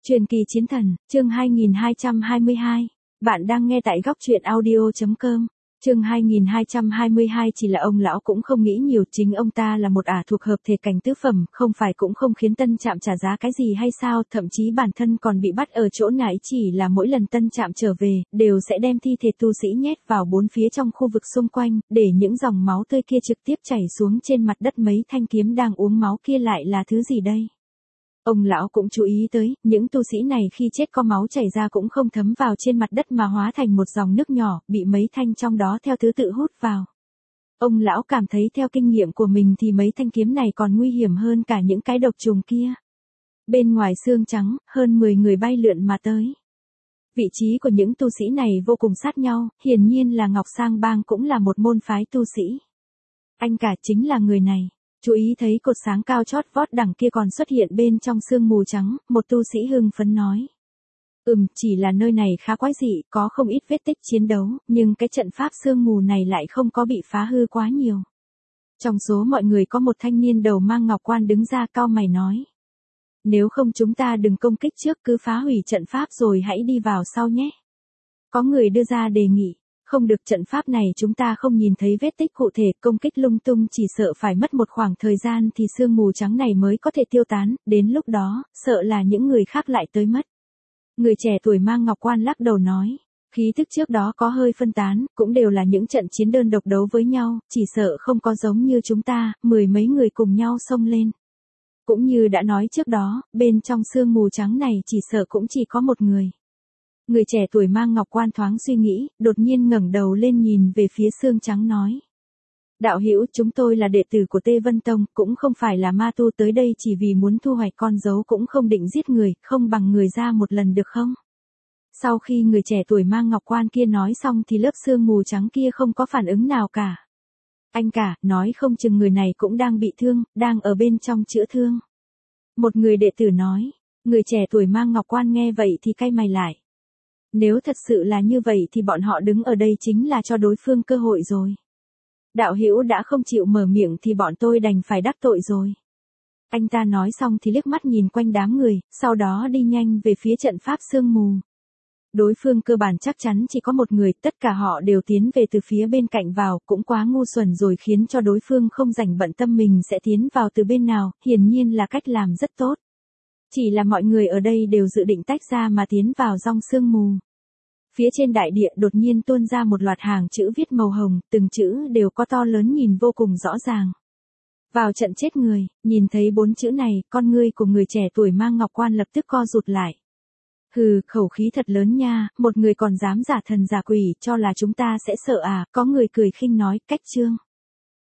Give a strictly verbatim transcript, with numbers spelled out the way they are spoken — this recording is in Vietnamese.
Truyền kỳ chiến thần, chương hai nghìn hai trăm hai mươi hai. Bạn đang nghe tại góc truyện audio chấm com. Chương hai nghìn hai trăm hai mươi hai chỉ là ông lão cũng không nghĩ nhiều, chính ông ta là một ả thuộc hợp thể cảnh tứ phẩm, không phải cũng không khiến Tân Trạm trả giá cái gì hay sao, thậm chí bản thân còn bị bắt ở chỗ nãy, chỉ là mỗi lần Tân Trạm trở về, đều sẽ đem thi thể tu sĩ nhét vào bốn phía trong khu vực xung quanh, để những dòng máu tươi kia trực tiếp chảy xuống trên mặt đất. Mấy thanh kiếm đang uống máu kia lại là thứ gì đây? Ông lão cũng chú ý tới, những tu sĩ này khi chết có máu chảy ra cũng không thấm vào trên mặt đất mà hóa thành một dòng nước nhỏ, bị mấy thanh trong đó theo thứ tự hút vào. Ông lão cảm thấy theo kinh nghiệm của mình thì mấy thanh kiếm này còn nguy hiểm hơn cả những cái độc trùng kia. Bên ngoài xương trắng, hơn mười người bay lượn mà tới. Vị trí của những tu sĩ này vô cùng sát nhau, hiển nhiên là Ngọc Sang Bang cũng là một môn phái tu sĩ. Anh cả chính là người này. Chú ý thấy cột sáng cao chót vót đằng kia còn xuất hiện bên trong sương mù trắng, một tu sĩ hưng phấn nói. Ừm, chỉ là nơi này khá quái dị, có không ít vết tích chiến đấu, nhưng cái trận pháp sương mù này lại không có bị phá hư quá nhiều. Trong số mọi người có một thanh niên đầu mang ngọc quan đứng ra cau mày nói. Nếu không chúng ta đừng công kích trước, cứ phá hủy trận pháp rồi hãy đi vào sau nhé. Có người đưa ra đề nghị. Không được, trận pháp này chúng ta không nhìn thấy vết tích cụ thể, công kích lung tung chỉ sợ phải mất một khoảng thời gian thì sương mù trắng này mới có thể tiêu tán, đến lúc đó, sợ là những người khác lại tới mất. Người trẻ tuổi mang ngọc quan lắc đầu nói, khí thức trước đó có hơi phân tán, cũng đều là những trận chiến đơn độc đấu với nhau, chỉ sợ không có giống như chúng ta, mười mấy người cùng nhau xông lên. Cũng như đã nói trước đó, bên trong sương mù trắng này chỉ sợ cũng chỉ có một người. Người trẻ tuổi mang ngọc quan thoáng suy nghĩ, đột nhiên ngẩng đầu lên nhìn về phía xương trắng nói. Đạo hữu, chúng tôi là đệ tử của Tê Vân Tông, cũng không phải là ma tu, tới đây chỉ vì muốn thu hoạch con dấu, cũng không định giết người, không bằng người ra một lần được không? Sau khi người trẻ tuổi mang ngọc quan kia nói xong thì lớp sương mù trắng kia không có phản ứng nào cả. Anh cả, nói không chừng người này cũng đang bị thương, đang ở bên trong chữa thương. Một người đệ tử nói, người trẻ tuổi mang ngọc quan nghe vậy thì cay mày lại. Nếu thật sự là như vậy thì bọn họ đứng ở đây chính là cho đối phương cơ hội rồi. Đạo hữu đã không chịu mở miệng thì bọn tôi đành phải đắc tội rồi. Anh ta nói xong thì liếc mắt nhìn quanh đám người, sau đó đi nhanh về phía trận pháp sương mù. Đối phương cơ bản chắc chắn chỉ có một người, tất cả họ đều tiến về từ phía bên cạnh vào, cũng quá ngu xuẩn rồi, khiến cho đối phương không rảnh bận tâm mình sẽ tiến vào từ bên nào, hiển nhiên là cách làm rất tốt. Chỉ là mọi người ở đây đều dự định tách ra mà tiến vào dòng sương mù. Phía trên đại địa đột nhiên tuôn ra một loạt hàng chữ viết màu hồng, từng chữ đều có to lớn nhìn vô cùng rõ ràng. Vào trận chết người, nhìn thấy bốn chữ này, con ngươi của người trẻ tuổi mang ngọc quan lập tức co rụt lại. Hừ, khẩu khí thật lớn nha, một người còn dám giả thần giả quỷ, cho là chúng ta sẽ sợ à, có người cười khinh nói, cách chương.